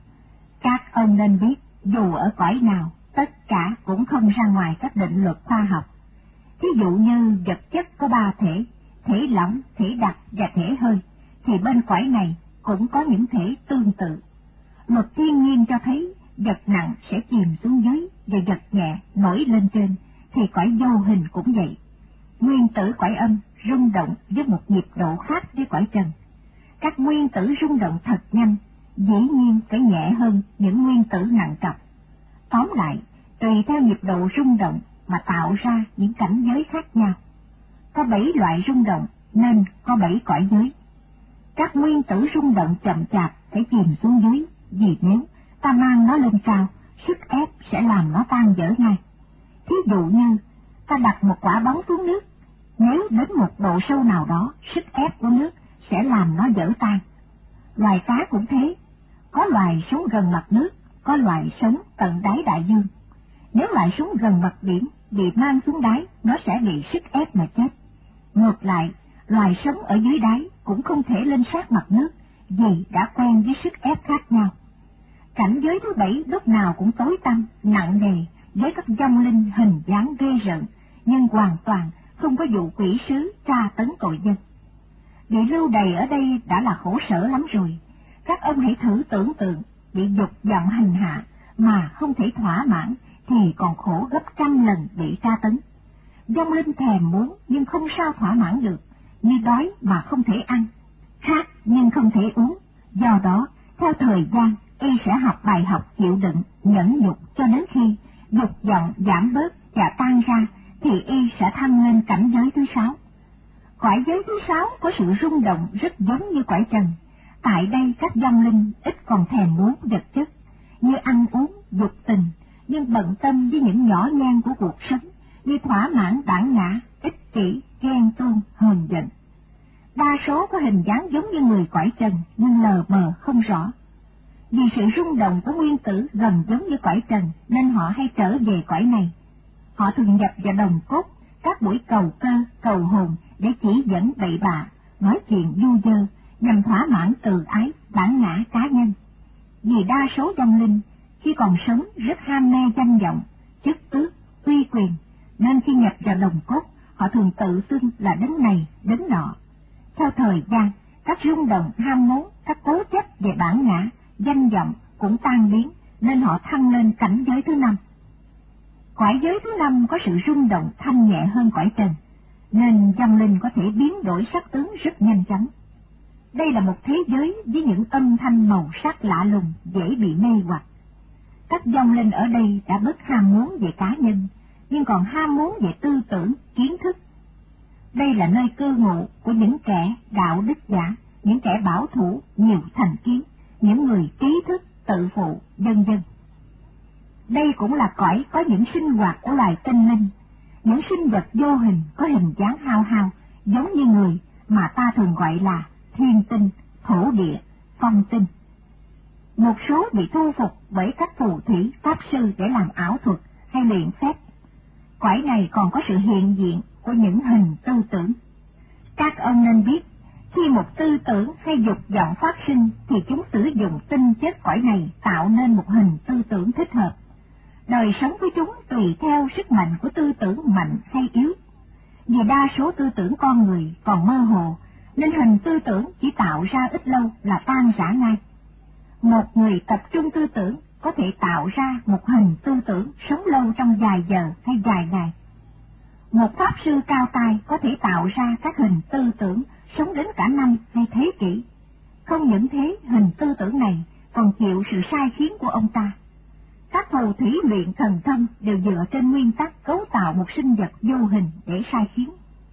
Các ông nên biết, dù ở cõi nào, tất cả cũng không ra ngoài các định luật khoa học. Thí dụ như vật chất có ba thể, thể lỏng, thể đặc và thể hơi, thì bên cõi này cũng có những thể tương tự. Luật thiên nhiên cho thấy vật nặng sẽ chìm xuống dưới và vật nhẹ nổi lên trên, thì cõi vô hình cũng vậy. Nguyên tử cõi âm rung động với một nhịp độ khác với cõi trần. Các nguyên tử rung động thật nhanh, dĩ nhiên phải nhẹ hơn những nguyên tử nặng trọc. Tóm lại, tùy theo nhịp độ rung động mà tạo ra những cảnh giới khác nhau. Có bảy loại rung động nên có bảy cõi giới. Các nguyên tử rung động chậm chạp phải chìm xuống dưới, vì nếu ta mang nó lên cao, sức ép sẽ làm nó tan vỡ ngay. Thí dụ như ta đặt một quả bóng xuống nước, nếu đến một độ sâu nào đó, sức ép của nước sẽ làm nó vỡ tan. Loài cá cũng thế, có loài sống gần mặt nước, có loài sống tận đáy đại dương. Nếu loài sống gần mặt biển bị mang xuống đáy, nó sẽ bị sức ép mà chết. Ngược lại, loài sống ở dưới đáy cũng không thể lên sát mặt nước vì đã quen với sức ép khác nhau. Cảnh giới thứ bảy lúc nào cũng tối tăm, nặng nề với các vong linh hình dáng ghê rợn, nhưng hoàn toàn không có vụ quỷ sứ tra tấn tội nhân. Bị lưu đày ở đây đã là khổ sở lắm rồi. Các ông hãy thử tưởng tượng bị dục vọng hành hạ mà không thể thỏa mãn thì còn khổ gấp trăm lần bị tra tấn. Vong linh thèm muốn nhưng không sao thỏa mãn được, như đói mà không thể ăn, khát nhưng không thể uống. Do đó, theo thời gian, y sẽ học bài học chịu đựng, nhẫn nhục cho đến khi dục vọng giảm bớt và tan ra, thì y sẽ thăng lên cảnh giới thứ sáu. Cõi giới sự rung động rất giống như cõi trần. Tại đây các vong linh ít còn thèm muốn vật chất, như ăn uống, dục tình, nhưng bận tâm với những nhỏ nhen của cuộc sống, như thỏa mãn bản ngã, ích kỷ, ghen tuông, hờn giận. Đa số có hình dáng giống như người cõi trần, nhưng lờ mờ không rõ. Vì sự rung động của nguyên tử gần giống như cõi trần, nên họ hay trở về cõi này. Họ thường nhập vào đồng cốt, các buổi cầu cơ, cầu hồn để chỉ dẫn bậy bạ, nói chuyện du dơ, nhằm thỏa mãn từ ái, bản ngã cá nhân. Vì đa số vong linh khi còn sống rất ham mê danh vọng, chức tước, uy quyền, nên khi nhập vào đồng cốt, họ thường tự xưng là đấng này, đấng nọ. Theo thời gian, các rung động ham muốn, các cố chấp về bản ngã, danh vọng cũng tan biến, nên họ thăng lên cảnh giới thứ năm. Cõi giới thứ năm có sự rung động thanh nhẹ hơn cõi trần, nên vong linh có thể biến đổi sắc tướng rất nhanh chóng. Đây là một thế giới với những âm thanh màu sắc lạ lùng, dễ bị mê hoặc. Các vong linh ở đây đã bớt ham muốn về cá nhân, nhưng còn ham muốn về tư tưởng, kiến thức. Đây là nơi cư ngụ của những kẻ đạo đức giả, những kẻ bảo thủ, nhiều thành kiến, những người trí thức, tự phụ, vân vân. Đây cũng là cõi có những sinh hoạt của loài tinh linh, những sinh vật vô hình có hình dáng hao hao, giống như người mà ta thường gọi là thiên tinh, thổ địa, phong tinh. Một số bị thu phục bởi các phù thủy, pháp sư để làm ảo thuật hay luyện phép. Cõi này còn có sự hiện diện của những hình tư tưởng. Các ông nên biết, khi một tư tưởng hay dục vọng phát sinh thì chúng sử dụng tinh chất cõi này tạo nên một hình tư tưởng thích hợp. Đời sống của chúng tùy theo sức mạnh của tư tưởng mạnh hay yếu. Vì đa số tư tưởng con người còn mơ hồ, nên hình tư tưởng chỉ tạo ra ít lâu là tan rã ngay. Một người tập trung tư tưởng có thể tạo ra một hình tư tưởng sống lâu trong vài giờ hay vài ngày. Một pháp sư cao tay có thể tạo ra các hình tư tưởng sống đến cả năm hay thế kỷ. Không những thế, hình tư tưởng này còn chịu sự sai khiến của ông ta. Các phù thủy luyện thần thông đều dựa trên nguyên tắc cấu tạo một sinh vật vô hình để sai khiến.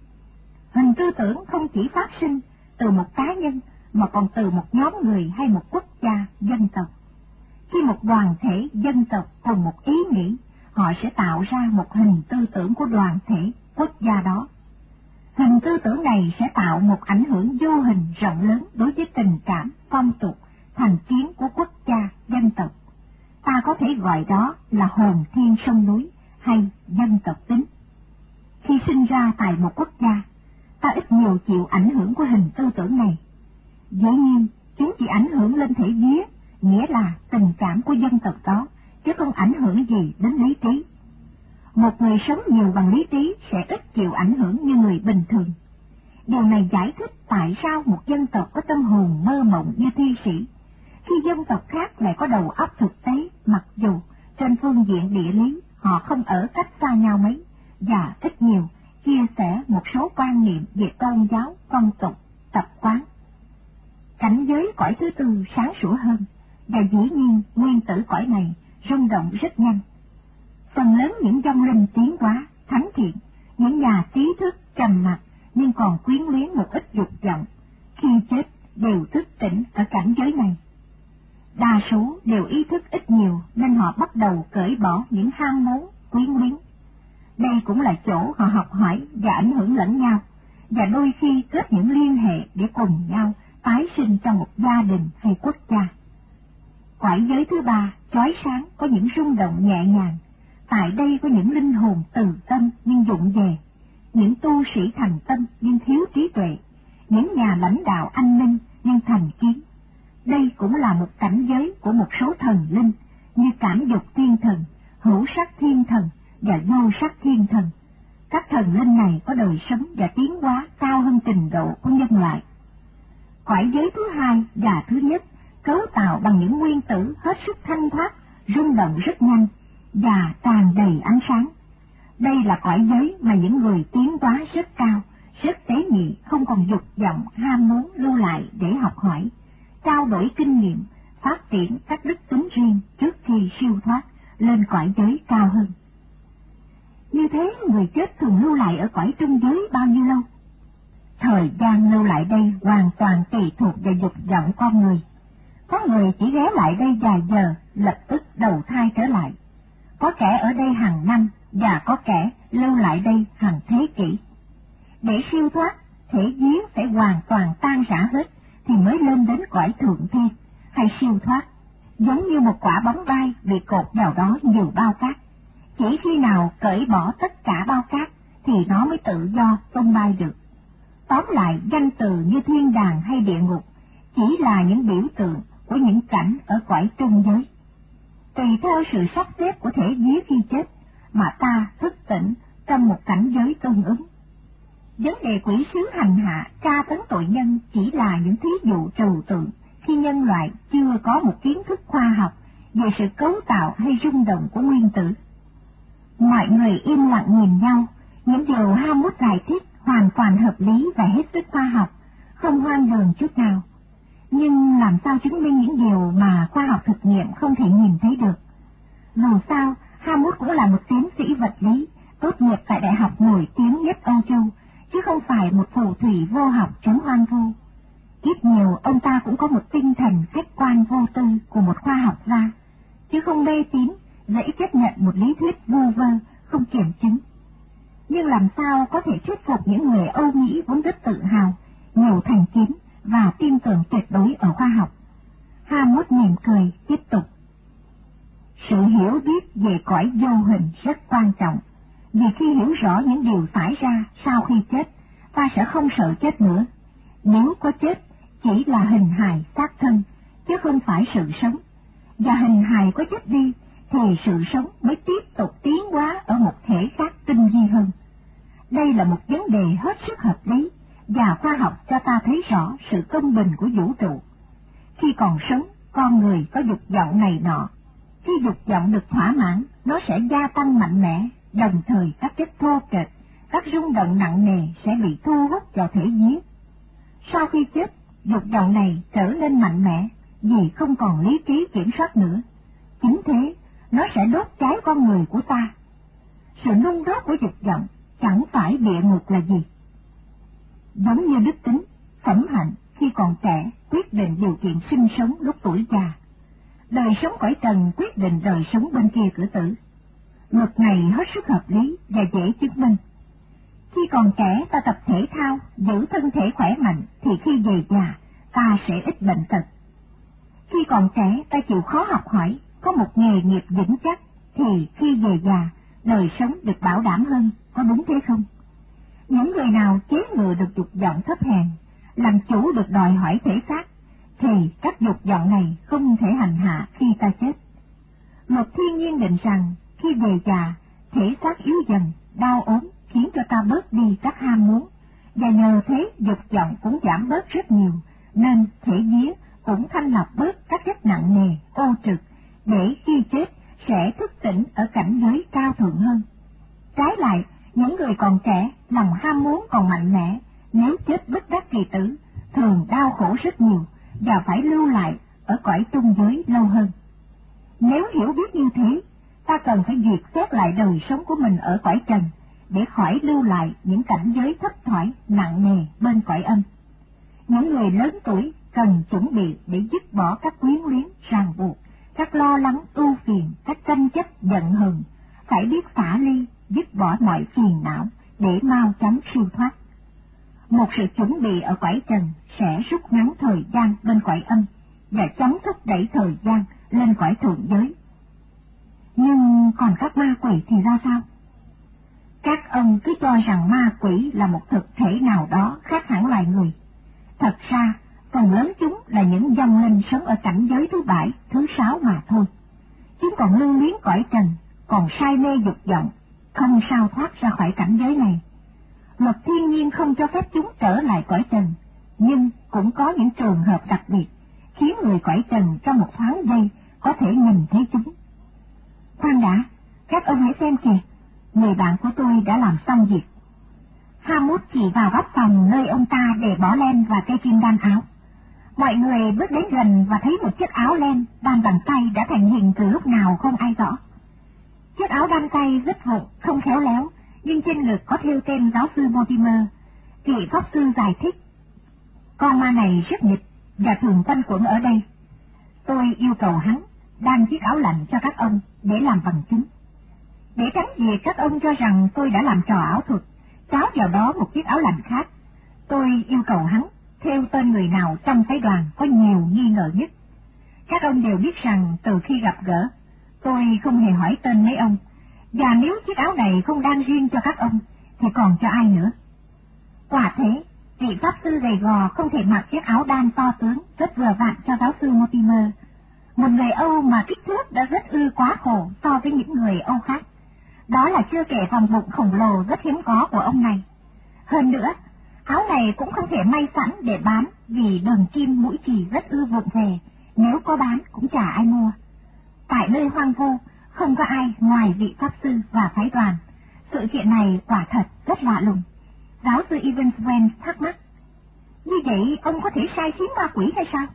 Hình tư tưởng không chỉ phát sinh từ một cá nhân, mà còn từ một nhóm người hay một quốc gia, dân tộc. Khi một đoàn thể dân tộc cùng một ý nghĩ, họ sẽ tạo ra một hình tư tưởng của đoàn thể, quốc gia đó. Hình tư tưởng này sẽ tạo một ảnh hưởng vô hình rộng lớn đối với tình cảm, phong tục, thành kiến của quốc gia, dân tộc. Ta có thể gọi đó là hồn thiên sông núi hay dân tộc tính. Khi sinh ra tại một quốc gia, ta ít nhiều chịu ảnh hưởng của hình tư tưởng này. Dĩ nhiên, chúng chỉ ảnh hưởng lên thể vía, nghĩa là tình cảm của dân tộc đó, chứ không ảnh hưởng gì đến lý trí. Một người sống nhiều bằng lý trí sẽ ít chịu ảnh hưởng như người bình thường. Điều này giải thích tại sao một dân tộc có tâm hồn mơ mộng như thi sĩ, khi dân tộc khác lại có đầu óc thực tế, mặc dù trên phương diện địa lý họ không ở cách xa nhau mấy, và ít nhiều chia sẻ một số quan niệm về tôn giáo, phong tục, tập quán. Cảnh giới cõi thứ tư sáng sủa hơn, và dĩ nhiên nguyên tử cõi này rung động rất nhanh. Phần lớn những vong linh tiến hóa, thánh thiện, những nhà trí thức trầm mặc nhưng còn quyến luyến một ít dục vọng, khi chết đều thức tỉnh ở cảnh giới này. Đa số đều ý thức ít nhiều nên họ bắt đầu cởi bỏ những ham muốn, quyến luyến. Đây cũng là chỗ họ học hỏi và ảnh hưởng lẫn nhau, và đôi khi kết những liên hệ để cùng nhau tái sinh trong một gia đình hay quốc gia. Cõi giới thứ ba chói sáng, có những rung động nhẹ nhàng. Tại đây có những linh hồn từ tâm nhưng vụng về, những tu sĩ thành tâm nhưng thiếu trí tuệ, những nhà lãnh đạo anh minh nhưng thành kiến. Đây cũng là một cảnh giới của một số thần linh như cảm dục thiên thần, hữu sắc thiên thần và vô sắc thiên thần. Các thần linh này có đời sống và tiến hóa cao hơn trình độ của nhân loại. Cõi giới thứ hai và thứ nhất cấu tạo bằng những nguyên tử hết sức thanh thoát, rung động rất nhanh và tràn đầy ánh sáng. Đây là cõi giới mà những người tiến hóa rất cao, rất tế nhị, không còn dục vọng, ham muốn lưu lại để học hỏi, trao đổi kinh nghiệm, phát triển các đức tính riêng trước khi siêu thoát lên cõi giới cao hơn. Như thế người chết thường lưu lại ở cõi trung giới bao nhiêu lâu? Thời gian lưu lại đây hoàn toàn tùy thuộc vào dục vọng con người. Có người chỉ ghé lại đây vài giờ, lập tức đầu thai trở lại. Có kẻ ở đây hàng năm, và có kẻ lưu lại đây hàng thế kỷ. Để siêu thoát, thể vía phải hoàn toàn tan rã hết, thì mới lên đến cõi thượng thiên, hay siêu thoát, giống như một quả bóng bay bị cột vào đó nhiều bao cát. Chỉ khi nào cởi bỏ tất cả bao cát, thì nó mới tự do tung bay được. Tóm lại, danh từ như thiên đàng hay địa ngục chỉ là những biểu tượng của những cảnh ở cõi trung giới. Tùy theo sự sắp xếp của thể vía khi chết mà ta thức tỉnh trong một cảnh giới tương ứng. Vấn đề quỷ sứ hành hạ, tra tấn tội nhân chỉ là những thí dụ trừu tượng khi nhân loại chưa có một kiến thức khoa học về sự cấu tạo hay rung động của nguyên tử. Mọi người im lặng nhìn nhau, những điều Hammond giải thích hoàn toàn hợp lý và hết sức khoa học, không hoang đường chút nào. Nhưng làm sao chứng minh những điều mà khoa học thực nghiệm không thể nhìn thấy được? Dù sao, Hammond cũng là một tiến sĩ vật lý, tốt nghiệp tại đại học nổi tiếng nhất Âu Châu, chứ không phải một phù thủy vô học chống hoang vu. Ít nhiều ông ta cũng có một tinh thần khách quan vô tư của một khoa học gia, chứ không mê tín, dễ chấp nhận một lý thuyết vu vơ, không kiểm chứng. Nhưng làm sao có thể thuyết phục những người Âu Mỹ vốn rất tự hào, nhiều thành kiến và tin tưởng tuyệt đối ở khoa học? Hammond mỉm cười, tiếp tục. Sự hiểu biết về cõi vô hình rất quan trọng, vì khi hiểu rõ những điều xảy ra sau khi chết, ta sẽ không sợ chết nữa. Nếu có chết, chỉ là hình hài xác thân, chứ không phải sự sống. Và hình hài có chết đi, thì sự sống mới tiếp tục tiến hóa ở một thể khác tinh vi hơn. Đây là một vấn đề hết sức hợp lý, và khoa học cho ta thấy rõ sự công bình của vũ trụ. Khi còn sống, con người có dục vọng này nọ. Khi dục vọng được thỏa mãn, nó sẽ gia tăng mạnh mẽ, đồng thời các chất thô kệch, các rung động nặng nề sẽ bị thu hút vào thể vía. Sau khi chết, dục vọng này trở nên mạnh mẽ, vì không còn lý trí kiểm soát nữa. Chính thế, nó sẽ đốt cháy con người của ta. Sự nung đốt của dục vọng chẳng phải địa ngục là gì. Giống như đức tính, phẩm hạnh khi còn trẻ quyết định điều kiện sinh sống lúc tuổi già. Đời sống cõi trần quyết định đời sống bên kia cửa tử. Luật này hết sức hợp lý và dễ chứng minh. Khi còn trẻ ta tập thể thao, giữ thân thể khỏe mạnh, thì khi về già ta sẽ ít bệnh tật. Khi còn trẻ ta chịu khó học hỏi, có một nghề nghiệp vững chắc, thì khi về già đời sống được bảo đảm hơn, có đúng thế không? Những người nào chế ngự được dục vọng thấp hèn, làm chủ được đòi hỏi thể xác, thì các dục vọng này không thể hành hạ khi ta chết. Luật thiên nhiên định rằng khi về già, thể xác yếu dần, đau ốm khiến cho ta bớt đi các ham muốn, và nhờ thế dục vọng cũng giảm bớt rất nhiều, nên thể vía cũng thanh lọc bớt các chất nặng nề, ô trực, để khi chết sẽ thức tỉnh ở cảnh giới cao thượng hơn. Trái lại, những người còn trẻ, lòng ham muốn còn mạnh mẽ, nếu chết bất đắc kỳ tử, thường đau khổ rất nhiều và phải lưu lại ở cõi trung giới lâu hơn. Nếu hiểu biết như thế, ta cần phải duyệt xét lại đời sống của mình ở cõi trần, để khỏi lưu lại những cảnh giới thấp thoải, nặng nề bên cõi âm. Những người lớn tuổi cần chuẩn bị để dứt bỏ các quyến luyến, ràng buộc, các lo lắng, ưu phiền, các tranh chấp, giận hờn, phải biết xả ly, dứt bỏ mọi phiền não để mau chóng siêu thoát. Một sự chuẩn bị ở cõi trần sẽ rút ngắn thời gian bên cõi âm và chống thúc đẩy thời gian lên cõi thượng giới. Nhưng còn các ma quỷ thì ra sao? Các ông cứ cho rằng ma quỷ là một thực thể nào đó khác hẳn loài người. Thật ra, phần lớn chúng là những vong linh sống ở cảnh giới thứ bảy, thứ sáu mà thôi. Chúng còn lưu luyến cõi trần, còn say mê dục vọng, không sao thoát ra khỏi cảnh giới này. Luật thiên nhiên không cho phép chúng trở lại cõi trần, nhưng cũng có những trường hợp đặc biệt, khiến người cõi trần trong một thoáng giây có thể nhìn thấy chúng. Khoan đã, các ông hãy xem kìa, người bạn của tôi đã làm xong việc. Hammond chỉ vào góc phòng nơi ông ta để bỏ len và cây kim đan áo. Mọi người bước đến gần và thấy một chiếc áo len đan bằng tay đã thành hình từ lúc nào không ai rõ. Chiếc áo đan tay rất vụn, không khéo léo, nhưng trên ngực có thêu tên giáo sư Mortimer. Vị pháp sư giải thích, con ma này rất nghịch và thường quanh quẩn ở đây. Tôi yêu cầu hắn đan chiếc áo lạnh cho các ông để làm bằng chứng. Để tránh việc các ông cho rằng tôi đã làm trò ảo thuật, cháo vào đó một chiếc áo lạnh khác, tôi yêu cầu hắn theo tên người nào trong phái đoàn có nhiều nghi ngờ nhất. Các ông đều biết rằng từ khi gặp gỡ, tôi không hề hỏi tên mấy ông, và nếu chiếc áo này không đan riêng cho các ông, thì còn cho ai nữa? Quả thế, vị pháp sư gầy gò không thể mặc chiếc áo đan to tướng rất vừa vặn cho giáo sư Mortimer, một người Âu mà kích thước đã rất ư quá khổ so với những người Âu khác. Đó là chưa kể vòng bụng khổng lồ rất hiếm có của ông này. Hơn nữa, áo này cũng không thể may sẵn để bán vì đường kim mũi chì rất ư vụng về, nếu có bán cũng chả ai mua. Tại nơi hoang vu, không có ai ngoài vị pháp sư và phái đoàn. Sự kiện này quả thật rất lạ lùng. Giáo sư Evans Wentz thắc mắc, như vậy ông có thể sai khiến ma quỷ hay sao?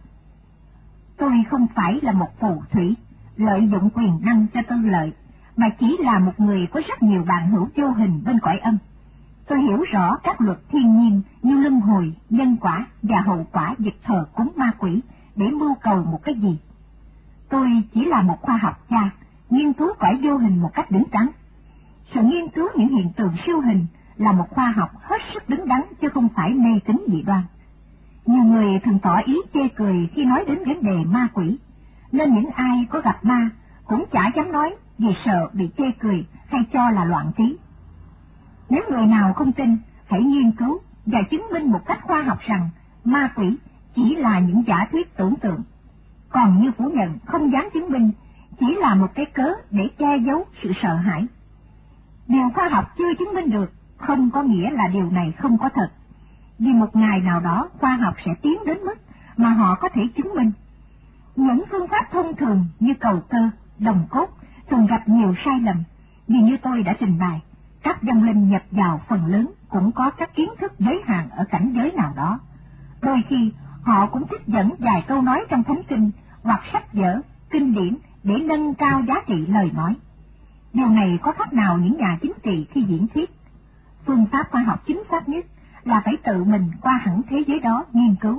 Tôi không phải là một phù thủy, lợi dụng quyền năng cho tư lợi, mà chỉ là một người có rất nhiều bạn hữu vô hình bên cõi âm. Tôi hiểu rõ các luật thiên nhiên như luân hồi, nhân quả và hậu quả việc thờ cúng ma quỷ để mưu cầu một cái gì. Tôi chỉ là một khoa học gia, nghiên cứu cõi vô hình một cách đứng đắn. Sự nghiên cứu những hiện tượng siêu hình là một khoa học hết sức đứng đắn chứ không phải mê tín dị đoan. Nhiều người thường tỏ ý chê cười khi nói đến vấn đề ma quỷ, nên những ai có gặp ma cũng chả dám nói vì sợ bị chê cười hay cho là loạn trí. Nếu người nào không tin, hãy nghiên cứu và chứng minh một cách khoa học rằng ma quỷ chỉ là những giả thuyết tưởng tượng. Còn như phủ nhận không dám chứng minh chỉ là một cái cớ để che giấu sự sợ hãi. Điều khoa học chưa chứng minh được không có nghĩa là điều này không có thật. Vì một ngày nào đó khoa học sẽ tiến đến mức mà họ có thể chứng minh. Những phương pháp thông thường như cầu cơ, đồng cốt thường gặp nhiều sai lầm, vì như tôi đã trình bày, các vong linh nhập vào phần lớn cũng có các kiến thức giới hạn ở cảnh giới nào đó. Đôi khi họ cũng thích dẫn vài câu nói trong thánh kinh hoặc sách vở, kinh điển để nâng cao giá trị lời nói. Điều này có khác nào những nhà chính trị khi diễn thuyết. Phương pháp khoa học chính xác nhất là phải tự mình qua hẳn thế giới đó nghiên cứu.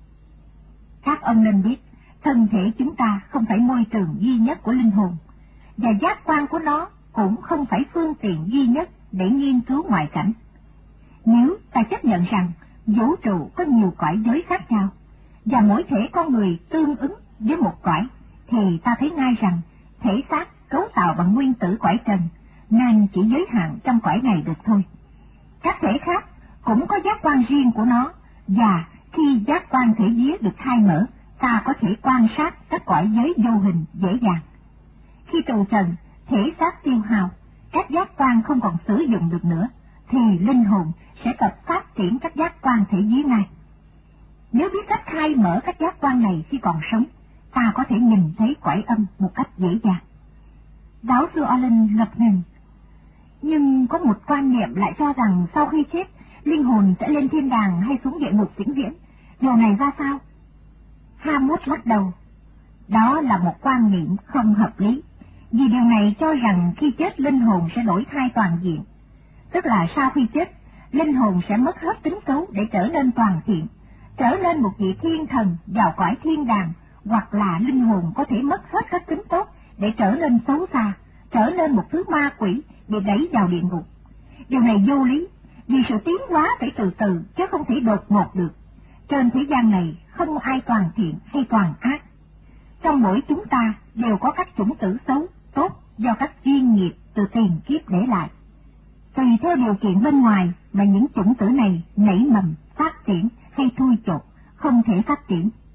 Các ông nên biết, thân thể chúng ta không phải môi trường duy nhất của linh hồn, và giác quan của nó cũng không phải phương tiện duy nhất để nghiên cứu ngoại cảnh. Nếu ta chấp nhận rằng vũ trụ có nhiều cõi giới khác nhau, và mỗi thể con người tương ứng với một cõi, thì ta thấy ngay rằng thể xác cấu tạo bằng nguyên tử cõi trần, nên chỉ giới hạn trong cõi này được thôi. Các thể khác cũng có giác quan riêng của nó, và khi giác quan thể vía được khai mở, ta có thể quan sát các cõi giới vô hình dễ dàng. Khi trù trần, thể xác tiêu hao, các giác quan không còn sử dụng được nữa, thì linh hồn sẽ tập phát triển các giác quan thể vía ngay. Nếu biết cách khai mở các giác quan này khi còn sống, ta có thể nhìn thấy cõi âm một cách dễ dàng. Giáo sư Allen ngập ngừng. Nhưng có một quan niệm lại cho rằng sau khi chết, linh hồn sẽ lên thiên đàng hay xuống địa ngục vĩnh viễn. Điều này ra sao? Hammond lắc đầu. Đó là một quan niệm không hợp lý, vì điều này cho rằng khi chết linh hồn sẽ đổi thai toàn diện. Tức là sau khi chết, linh hồn sẽ mất hết tính xấu để trở nên toàn thiện, trở nên một vị thiên thần vào cõi thiên đàng, hoặc là linh hồn có thể mất hết các tính tốt để trở nên xấu xa, trở nên một thứ ma quỷ để đẩy vào địa ngục. Điều này vô lý, vì sự tiến hóa phải từ từ chứ không thể đột ngột được. Trên thế gian này không ai toàn thiện hay toàn ác. Trong mỗi chúng ta đều có các chủng tử xấu, tốt do các duyên nghiệp từ tiền kiếp để lại. Tùy theo điều kiện bên ngoài mà những chủng tử này nảy mầm, phát triển hay thui chột, không thể phát triển.